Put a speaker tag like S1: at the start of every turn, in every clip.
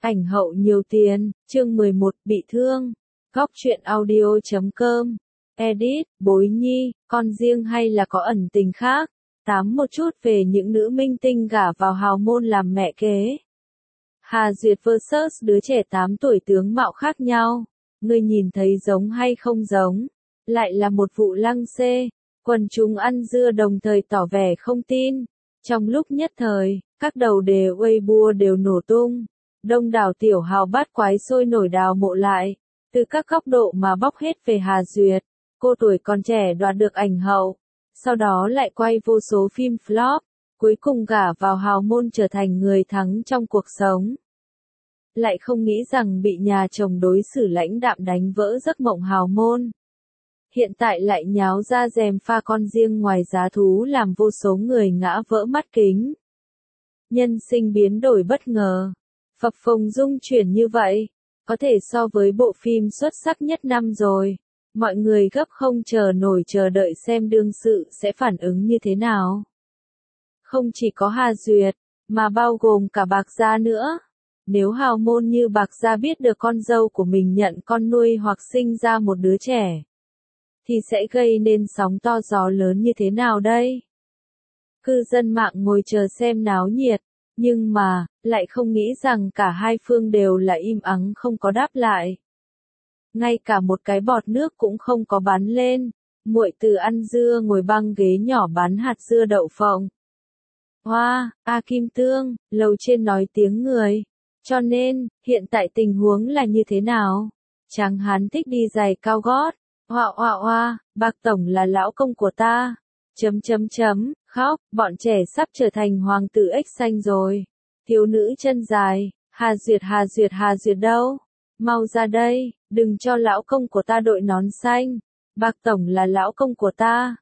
S1: Ảnh hậu nhiều tiền, chương 11, bị thương. Góc truyện audio.com. Edit, Bối Nhi, con riêng hay là có ẩn tình khác? Tám một chút về những nữ minh tinh gả vào hào môn làm mẹ kế. Hà Duyệt vs đứa trẻ 8 tuổi tướng mạo khác nhau. Ngươi nhìn thấy giống hay không giống? Lại là một vụ lăng xê. Quần chúng ăn dưa đồng thời tỏ vẻ không tin. Trong lúc nhất thời, các đầu đề Weibo đều nổ tung. Đông đảo tiểu hào bát quái sôi nổi đào mộ lại, từ các góc độ mà bóc hết về Hà Duyệt. Cô tuổi còn trẻ đoạt được ảnh hậu, sau đó lại quay vô số phim flop, cuối cùng gả vào hào môn trở thành người thắng trong cuộc sống. Lại không nghĩ rằng bị nhà chồng đối xử lãnh đạm đánh vỡ giấc mộng hào môn. Hiện tại lại nháo ra rèm pha con riêng ngoài giá thú làm vô số người ngã vỡ mắt kính. Nhân sinh biến đổi bất ngờ. Phập phồng dung chuyển như vậy, có thể so với bộ phim xuất sắc nhất năm rồi. Mọi người gấp không chờ nổi chờ đợi xem đương sự sẽ phản ứng như thế nào. Không chỉ có Hà Duyệt, mà bao gồm cả Bạc Gia nữa. Nếu hào môn như Bạc Gia biết được con dâu của mình nhận con nuôi hoặc sinh ra một đứa trẻ, thì sẽ gây nên sóng to gió lớn như thế nào đây? Cư dân mạng ngồi chờ xem náo nhiệt. Nhưng mà, lại không nghĩ rằng cả hai phương đều là im ắng không có đáp lại. Ngay cả một cái bọt nước cũng không có bắn lên, muội từ ăn dưa ngồi băng ghế nhỏ bán hạt dưa đậu phộng. Hoa, Kim Tương, lầu trên nói tiếng người. Cho nên, hiện tại tình huống là như thế nào? Tráng hán thích đi giày cao gót. Hoa, Bạc tổng là lão công của ta. Khóc, bọn trẻ sắp trở thành hoàng tử ếch xanh rồi. Thiếu nữ chân dài, Hà Duyệt đâu? Mau ra đây, đừng cho lão công của ta đội nón xanh. Bạc tổng là lão công của ta.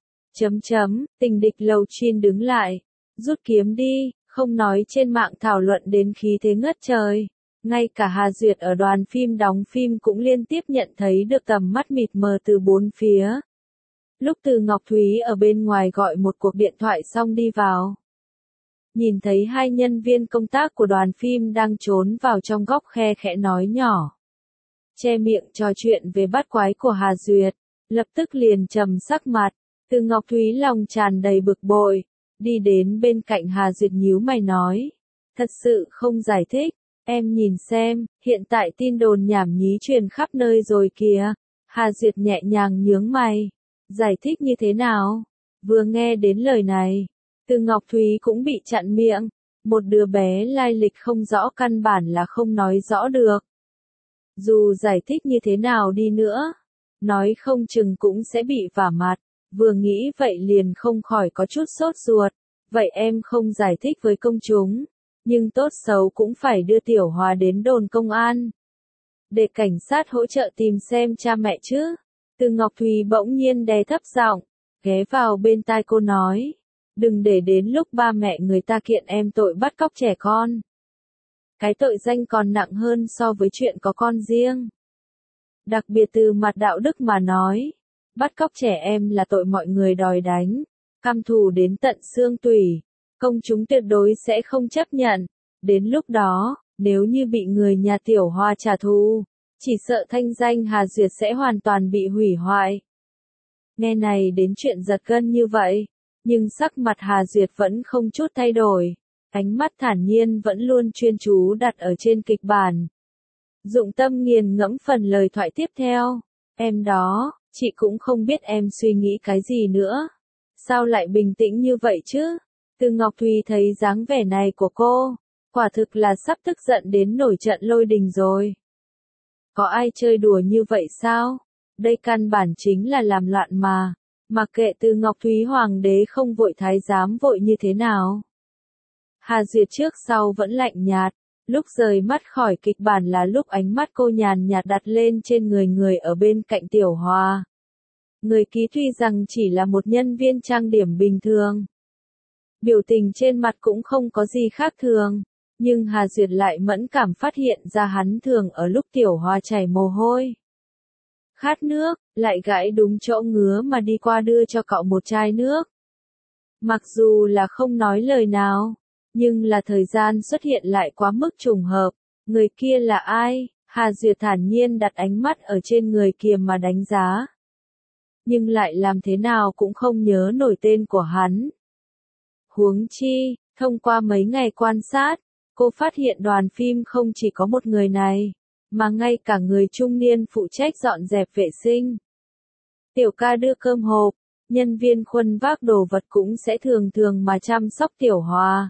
S1: Tình địch lầu chuyên đứng lại. Rút kiếm đi, không nói trên mạng thảo luận đến khí thế ngất trời. Ngay cả Hà Duyệt ở đoàn phim đóng phim cũng liên tiếp nhận thấy được tầm mắt mịt mờ từ bốn phía. Lúc Từ Ngọc Thúy ở bên ngoài gọi một cuộc điện thoại xong đi vào. Nhìn thấy hai nhân viên công tác của đoàn phim đang trốn vào trong góc khe khẽ nói nhỏ. Che miệng trò chuyện về bát quái của Hà Duyệt, lập tức liền trầm sắc mặt. Từ Ngọc Thúy lòng tràn đầy bực bội, đi đến bên cạnh Hà Duyệt nhíu mày nói. Thật sự không giải thích, em nhìn xem, hiện tại tin đồn nhảm nhí truyền khắp nơi rồi kìa. Hà Duyệt nhẹ nhàng nhướng mày. Giải thích như thế nào? Vừa nghe đến lời này, Từ Ngọc Thúy cũng bị chặn miệng. Một đứa bé lai lịch không rõ căn bản là không nói rõ được. Dù giải thích như thế nào đi nữa, nói không chừng cũng sẽ bị vả mặt. Vừa nghĩ vậy liền không khỏi có chút sốt ruột. Vậy em không giải thích với công chúng, nhưng tốt xấu cũng phải đưa Tiểu Hòa đến đồn công an, để cảnh sát hỗ trợ tìm xem cha mẹ chứ. Từ Ngọc Thúy bỗng nhiên đè thấp giọng, ghé vào bên tai cô nói. Đừng để đến lúc ba mẹ người ta kiện em tội bắt cóc trẻ con. Cái tội danh còn nặng hơn so với chuyện có con riêng. Đặc biệt từ mặt đạo đức mà nói, bắt cóc trẻ em là tội mọi người đòi đánh, căm thù đến tận xương tủy. Công chúng tuyệt đối sẽ không chấp nhận. Đến lúc đó, nếu như bị người nhà Tiểu Hoa trả thù, chỉ sợ thanh danh Hà Duyệt sẽ hoàn toàn bị hủy hoại. Nghe này đến chuyện giật gân như vậy, nhưng sắc mặt Hà Duyệt vẫn không chút thay đổi. Ánh mắt thản nhiên vẫn luôn chuyên chú đặt ở trên kịch bản. Dụng tâm nghiền ngẫm phần lời thoại tiếp theo. Em đó, chị cũng không biết em suy nghĩ cái gì nữa. Sao lại bình tĩnh như vậy chứ? Từ Ngọc Thúy thấy dáng vẻ này của cô, quả thực là sắp tức giận đến nổi trận lôi đình rồi. Có ai chơi đùa như vậy sao? Đây căn bản chính là làm loạn mà. Mặc kệ Từ Ngọc Thúy hoàng đế không vội thái giám vội như thế nào. Hà Duyệt trước sau vẫn lạnh nhạt. Lúc rời mắt khỏi kịch bản là lúc ánh mắt cô nhàn nhạt đặt lên trên người ở bên cạnh Tiểu Hòa. Người ký tuy rằng chỉ là một nhân viên trang điểm bình thường. Biểu tình trên mặt cũng không có gì khác thường. Nhưng Hà Duyệt lại mẫn cảm phát hiện ra hắn thường ở lúc Tiểu Hòa chảy mồ hôi. Khát nước, lại gãi đúng chỗ ngứa mà đi qua đưa cho cậu một chai nước. Mặc dù là không nói lời nào, nhưng là thời gian xuất hiện lại quá mức trùng hợp. Người kia là ai? Hà Duyệt thản nhiên đặt ánh mắt ở trên người kia mà đánh giá. Nhưng lại làm thế nào cũng không nhớ nổi tên của hắn. Huống chi, thông qua mấy ngày quan sát, cô phát hiện đoàn phim không chỉ có một người này, mà ngay cả người trung niên phụ trách dọn dẹp vệ sinh. Tiểu ca đưa cơm hộp, nhân viên khuân vác đồ vật cũng sẽ thường thường mà chăm sóc Tiểu Hòa.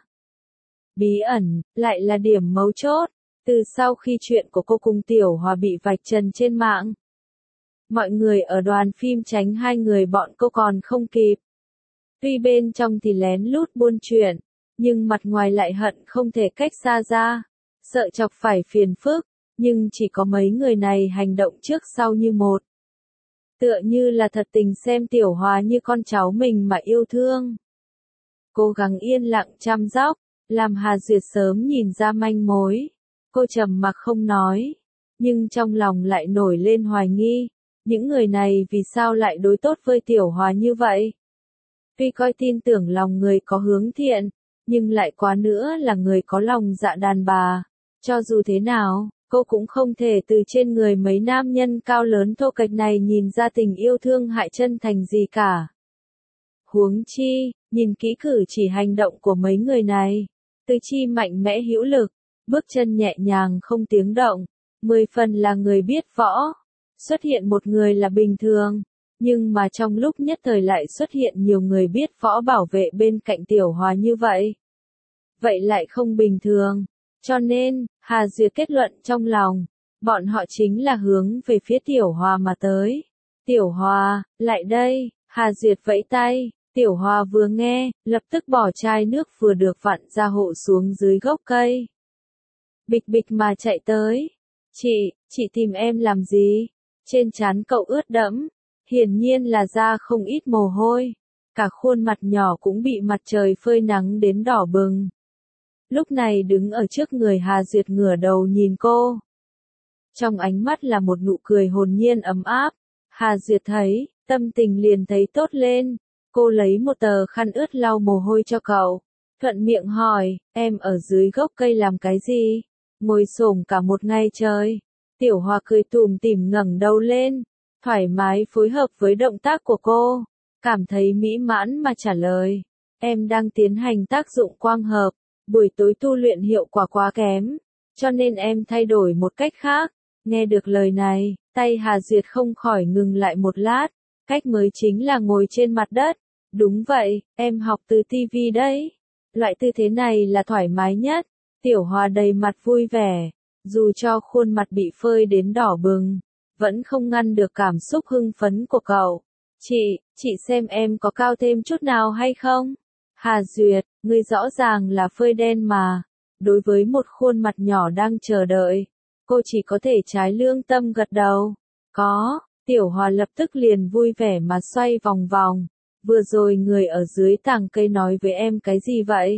S1: Bí ẩn, lại là điểm mấu chốt, từ sau khi chuyện của cô cùng Tiểu Hòa bị vạch trần trên mạng. Mọi người ở đoàn phim tránh hai người bọn cô còn không kịp. Tuy bên trong thì lén lút buôn chuyện, nhưng mặt ngoài lại hận không thể cách xa ra, sợ chọc phải phiền phức, nhưng chỉ có mấy người này hành động trước sau như một. Tựa như là thật tình xem Tiểu Hòa như con cháu mình mà yêu thương. Cố gắng yên lặng chăm sóc, làm Hà Duyệt sớm nhìn ra manh mối. Cô trầm mặc không nói, nhưng trong lòng lại nổi lên hoài nghi, những người này vì sao lại đối tốt với Tiểu Hòa như vậy? Tuy coi tin tưởng lòng người có hướng thiện, nhưng lại quá nữa là người có lòng dạ đàn bà. Cho dù thế nào, cô cũng không thể từ trên người mấy nam nhân cao lớn thô kệch này nhìn ra tình yêu thương hại chân thành gì cả. Huống chi, nhìn kỹ cử chỉ hành động của mấy người này, tứ chi mạnh mẽ hữu lực, bước chân nhẹ nhàng không tiếng động, 10 phần là người biết võ. Xuất hiện một người là bình thường, nhưng mà trong lúc nhất thời lại xuất hiện nhiều người biết võ bảo vệ bên cạnh Tiểu Hòa như vậy. Vậy lại không bình thường. Cho nên, Hà Duyệt kết luận trong lòng, bọn họ chính là hướng về phía Tiểu Hòa mà tới. Tiểu Hòa, lại đây, Hà Duyệt vẫy tay, Tiểu Hòa vừa nghe, lập tức bỏ chai nước vừa được vặn ra hộ xuống dưới gốc cây. Bịch bịch mà chạy tới. Chị tìm em làm gì? Trên trán cậu ướt đẫm, hiển nhiên là ra không ít mồ hôi. Cả khuôn mặt nhỏ cũng bị mặt trời phơi nắng đến đỏ bừng. Lúc này đứng ở trước người Hà Duyệt ngửa đầu nhìn cô. Trong ánh mắt là một nụ cười hồn nhiên ấm áp. Hà Duyệt thấy, tâm tình liền thấy tốt lên. Cô lấy một tờ khăn ướt lau mồ hôi cho cậu. Thuận miệng hỏi, em ở dưới gốc cây làm cái gì? Ngồi xổm cả một ngày trời. Tiểu Hòa cười tủm tỉm ngẩng đầu lên, thoải mái phối hợp với động tác của cô, cảm thấy mỹ mãn mà trả lời. Em đang tiến hành tác dụng quang hợp, buổi tối tu luyện hiệu quả quá kém, cho nên em thay đổi một cách khác. Nghe được lời này, tay Hà Duyệt không khỏi ngừng lại một lát, cách mới chính là ngồi trên mặt đất. Đúng vậy, em học từ TV đấy. Loại tư thế này là thoải mái nhất. Tiểu Hòa đầy mặt vui vẻ, dù cho khuôn mặt bị phơi đến đỏ bừng, vẫn không ngăn được cảm xúc hưng phấn của cậu. Chị xem em có cao thêm chút nào hay không? Hà Duyệt, ngươi rõ ràng là phơi đen mà. Đối với một khuôn mặt nhỏ đang chờ đợi, cô chỉ có thể trái lương tâm gật đầu. Có, Tiểu Hòa lập tức liền vui vẻ mà xoay vòng vòng. Vừa rồi người ở dưới tàng cây nói với em cái gì vậy?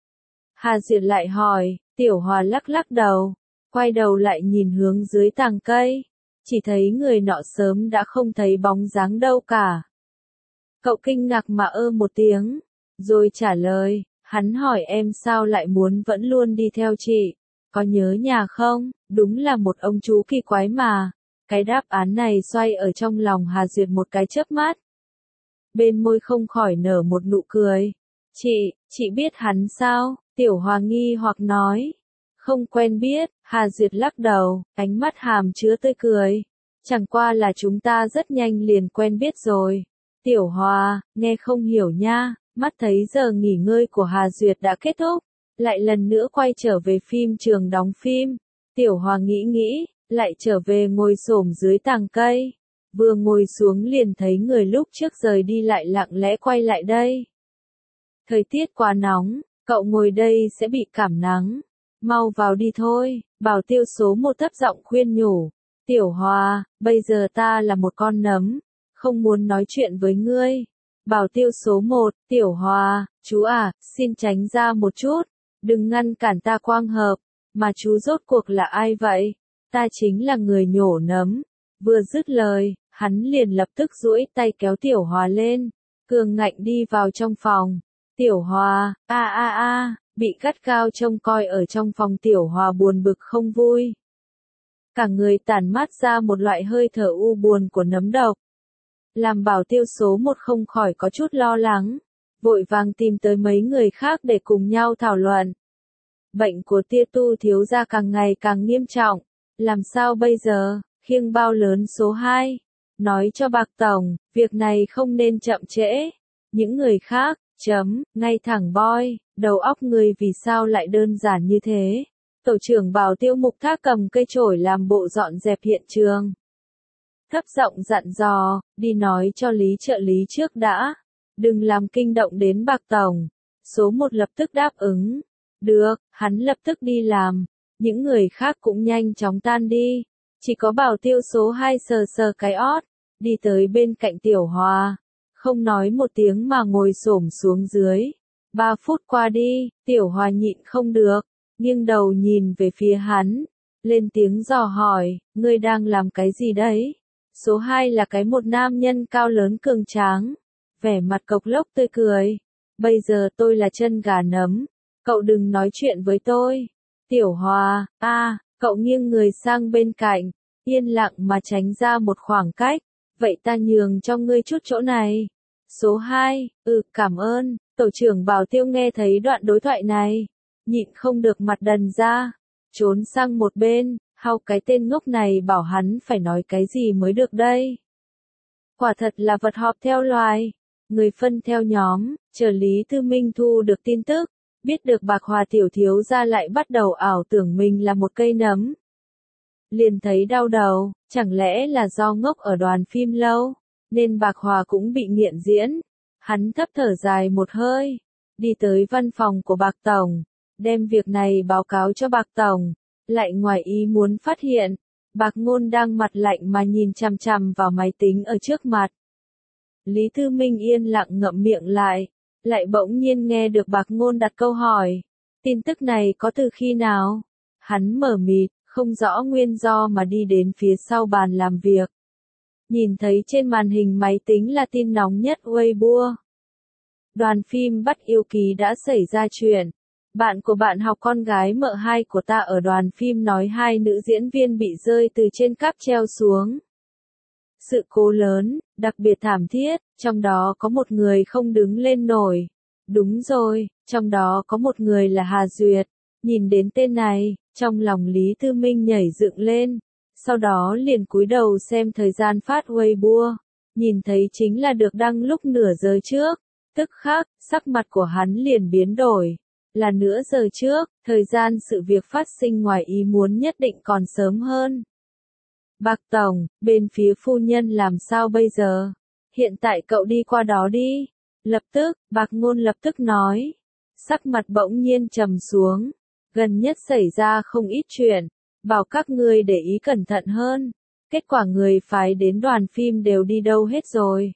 S1: Hà Duyệt lại hỏi, Tiểu Hòa lắc lắc đầu, quay đầu lại nhìn hướng dưới tàng cây, chỉ thấy người nọ sớm đã không thấy bóng dáng đâu cả. Cậu kinh ngạc mà một tiếng, rồi trả lời, hắn hỏi em sao lại muốn vẫn luôn đi theo chị, có nhớ nhà không? Đúng là một ông chú kỳ quái mà. Cái đáp án này xoay ở trong lòng Hà Duyệt một cái chớp mắt. Bên môi không khỏi nở một nụ cười. Chị biết hắn sao? Tiểu Hòa nghi hoặc nói. Không quen biết, Hà Duyệt lắc đầu, ánh mắt hàm chứa tươi cười. Chẳng qua là chúng ta rất nhanh liền quen biết rồi. Tiểu Hòa, nghe không hiểu nha, mắt thấy giờ nghỉ ngơi của Hà Duyệt đã kết thúc. Lại lần nữa quay trở về phim trường đóng phim. Tiểu Hòa nghĩ, lại trở về ngồi xổm dưới tàng cây. Vừa ngồi xuống liền thấy người lúc trước rời đi lại lặng lẽ quay lại đây. Thời tiết quá nóng, cậu ngồi đây sẽ bị cảm nắng. Mau vào đi thôi, Bảo Tiêu số 1 thấp giọng khuyên nhủ. Tiểu Hòa, bây giờ ta là một con nấm, không muốn nói chuyện với ngươi. Bảo Tiêu số 1, Tiểu Hòa, chú à, xin tránh ra một chút, đừng ngăn cản ta quang hợp, mà chú rốt cuộc là ai vậy? Ta chính là người nhổ nấm. Vừa dứt lời, hắn liền lập tức duỗi tay kéo Tiểu Hòa lên, cường ngạnh đi vào trong phòng. Tiểu Hòa, bị gắt gao trông coi ở trong phòng Tiểu Hòa buồn bực không vui. Cả người tản mát ra một loại hơi thở u buồn của nấm độc. Làm bảo tiêu số 1 không khỏi có chút lo lắng, vội vàng tìm tới mấy người khác để cùng nhau thảo luận. Bệnh của Tia Tu thiếu gia càng ngày càng nghiêm trọng, làm sao bây giờ, khiêng bao lớn số 2. Nói cho Bạc Tổng, việc này không nên chậm trễ. Những người khác, ngay thẳng boy, đầu óc người vì sao lại đơn giản như thế. Tổ trưởng bảo tiêu Mục Thác cầm cây chổi làm bộ dọn dẹp hiện trường. Thấp giọng dặn dò, đi nói cho Lý trợ lý trước đã. Đừng làm kinh động đến Bạc Tổng. Số 1 lập tức đáp ứng. Được, hắn lập tức đi làm. Những người khác cũng nhanh chóng tan đi. Chỉ có bảo tiêu số 2 sờ sờ cái ót, đi tới bên cạnh Tiểu Hòa. Không nói một tiếng mà ngồi xổm xuống dưới. 3 phút qua đi, Tiểu Hòa nhịn không được, nghiêng đầu nhìn về phía hắn, lên tiếng dò hỏi, ngươi đang làm cái gì đấy? Số 2 là cái một nam nhân cao lớn cường tráng, vẻ mặt cộc lốc tươi cười. Bây giờ tôi là chân gà nấm, cậu đừng nói chuyện với tôi. Tiểu Hòa, cậu nghiêng người sang bên cạnh, yên lặng mà tránh ra một khoảng cách. Vậy ta nhường cho ngươi chút chỗ này. Số 2, cảm ơn. Tổ trưởng bảo tiêu nghe thấy đoạn đối thoại này, nhịn không được mặt đần ra, trốn sang một bên, hao cái tên ngốc này bảo hắn phải nói cái gì mới được đây. Quả thật là vật họp theo loài, người phân theo nhóm. Chờ Lý Tư Minh thu được tin tức, biết được Bạc Hòa tiểu thiếu gia lại bắt đầu ảo tưởng mình là một cây nấm. Liền thấy đau đầu, chẳng lẽ là do ngốc ở đoàn phim lâu, nên Bạc Hòa cũng bị nghiện diễn. Hắn thấp thở dài một hơi, đi tới văn phòng của Bạc Tổng, đem việc này báo cáo cho Bạc Tổng, lại ngoài ý muốn phát hiện, Bạc Ngôn đang mặt lạnh mà nhìn chằm chằm vào máy tính ở trước mặt. Lý Tư Minh yên lặng ngậm miệng lại bỗng nhiên nghe được Bạc Ngôn đặt câu hỏi, tin tức này có từ khi nào? Hắn mờ mịt, không rõ nguyên do mà đi đến phía sau bàn làm việc. Nhìn thấy trên màn hình máy tính là tin nóng nhất Weibo. Đoàn phim Bắt Yêu Ký đã xảy ra chuyện. Bạn của bạn học con gái mợ hai của ta ở đoàn phim nói 2 nữ diễn viên bị rơi từ trên cáp treo xuống. Sự cố lớn, đặc biệt thảm thiết, trong đó có một người không đứng lên nổi. Đúng rồi, trong đó có một người là Hà Duyệt. Nhìn đến tên này, trong lòng Lý Tư Minh nhảy dựng lên. Sau đó liền cúi đầu xem thời gian phát Weibo, nhìn thấy chính là được đăng lúc nửa giờ trước, tức khắc, sắc mặt của hắn liền biến đổi, là nửa giờ trước, thời gian sự việc phát sinh ngoài ý muốn nhất định còn sớm hơn. Bạc Tổng, bên phía phu nhân làm sao bây giờ? Hiện tại cậu đi qua đó đi. Lập tức, Bạc Ngôn lập tức nói, sắc mặt bỗng nhiên trầm xuống, gần nhất xảy ra không ít chuyện. Bảo các ngươi để ý cẩn thận hơn. Kết quả người phái đến đoàn phim đều đi đâu hết rồi.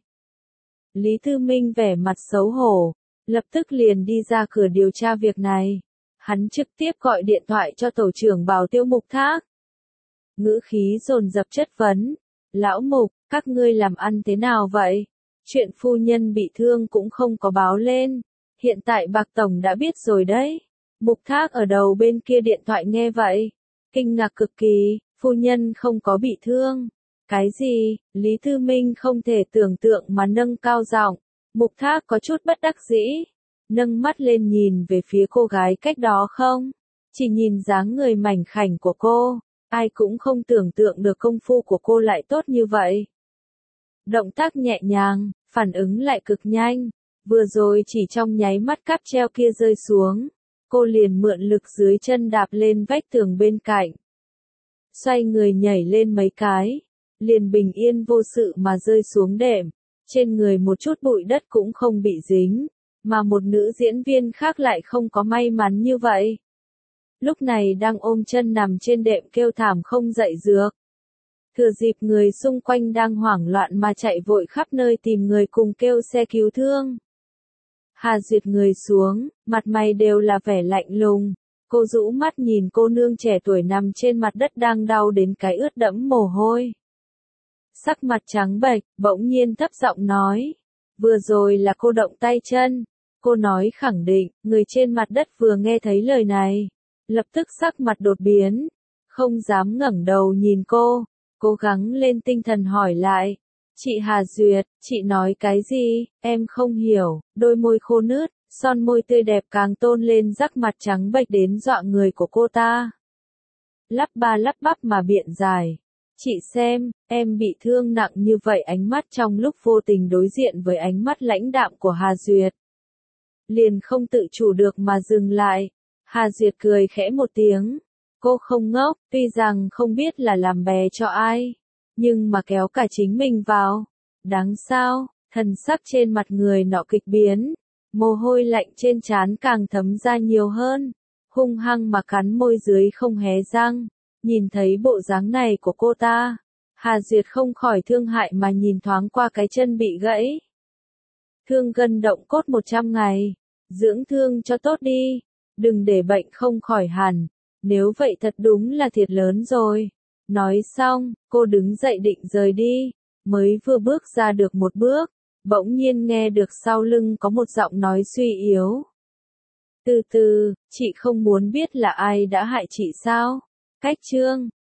S1: Lý Tư Minh vẻ mặt xấu hổ, lập tức liền đi ra cửa điều tra việc này. Hắn trực tiếp gọi điện thoại cho tổ trưởng bảo tiêu Mục Thác. Ngữ khí dồn dập chất vấn. Lão Mục, các ngươi làm ăn thế nào vậy? Chuyện phu nhân bị thương cũng không có báo lên. Hiện tại Bạc Tổng đã biết rồi đấy. Mục Thác ở đầu bên kia điện thoại nghe vậy. Kinh ngạc cực kỳ, phu nhân không có bị thương. Cái gì? Lý Tư Minh không thể tưởng tượng mà nâng cao giọng. Mục Thác có chút bất đắc dĩ, nâng mắt lên nhìn về phía cô gái cách đó không. Chỉ nhìn dáng người mảnh khảnh của cô, ai cũng không tưởng tượng được công phu của cô lại tốt như vậy. Động tác nhẹ nhàng, phản ứng lại cực nhanh. Vừa rồi chỉ trong nháy mắt cáp treo kia rơi xuống. Cô liền mượn lực dưới chân đạp lên vách tường bên cạnh. Xoay người nhảy lên mấy cái. Liền bình yên vô sự mà rơi xuống đệm. Trên người một chút bụi đất cũng không bị dính. Mà một nữ diễn viên khác lại không có may mắn như vậy. Lúc này đang ôm chân nằm trên đệm kêu thảm không dậy được. Thừa dịp người xung quanh đang hoảng loạn mà chạy vội khắp nơi tìm người cùng kêu xe cứu thương. Hà Duyệt người xuống, mặt mày đều là vẻ lạnh lùng. Cô rũ mắt nhìn cô nương trẻ tuổi nằm trên mặt đất đang đau đến cái ướt đẫm mồ hôi. Sắc mặt trắng bệch, bỗng nhiên thấp giọng nói. Vừa rồi là cô động tay chân. Cô nói khẳng định, người trên mặt đất vừa nghe thấy lời này, lập tức sắc mặt đột biến, không dám ngẩng đầu nhìn cô, cố gắng lên tinh thần hỏi lại. Chị Hà Duyệt, chị nói cái gì, em không hiểu, đôi môi khô nứt, son môi tươi đẹp càng tôn lên sắc mặt trắng bệch đến dọa người của cô ta. Lắp ba lắp bắp mà biện giải. Chị xem, em bị thương nặng như vậy, ánh mắt trong lúc vô tình đối diện với ánh mắt lãnh đạm của Hà Duyệt. Liền không tự chủ được mà dừng lại. Hà Duyệt cười khẽ một tiếng. Cô không ngốc, tuy rằng không biết là làm bè cho ai, nhưng mà kéo cả chính mình vào. Đáng sao, thần sắc trên mặt người nọ kịch biến, mồ hôi lạnh trên trán càng thấm ra nhiều hơn, hung hăng mà cắn môi dưới không hé răng. Nhìn thấy bộ dáng này của cô ta, Hà Duyệt không khỏi thương hại mà nhìn thoáng qua cái chân bị gãy. Thương gân động cốt 100 ngày, dưỡng thương cho tốt đi, đừng để bệnh không khỏi hẳn, nếu vậy thật đúng là thiệt lớn rồi. Nói xong, cô đứng dậy định rời đi, mới vừa bước ra được một bước, bỗng nhiên nghe được sau lưng có một giọng nói suy yếu. Từ từ, chị không muốn biết là ai đã hại chị sao? Cách chương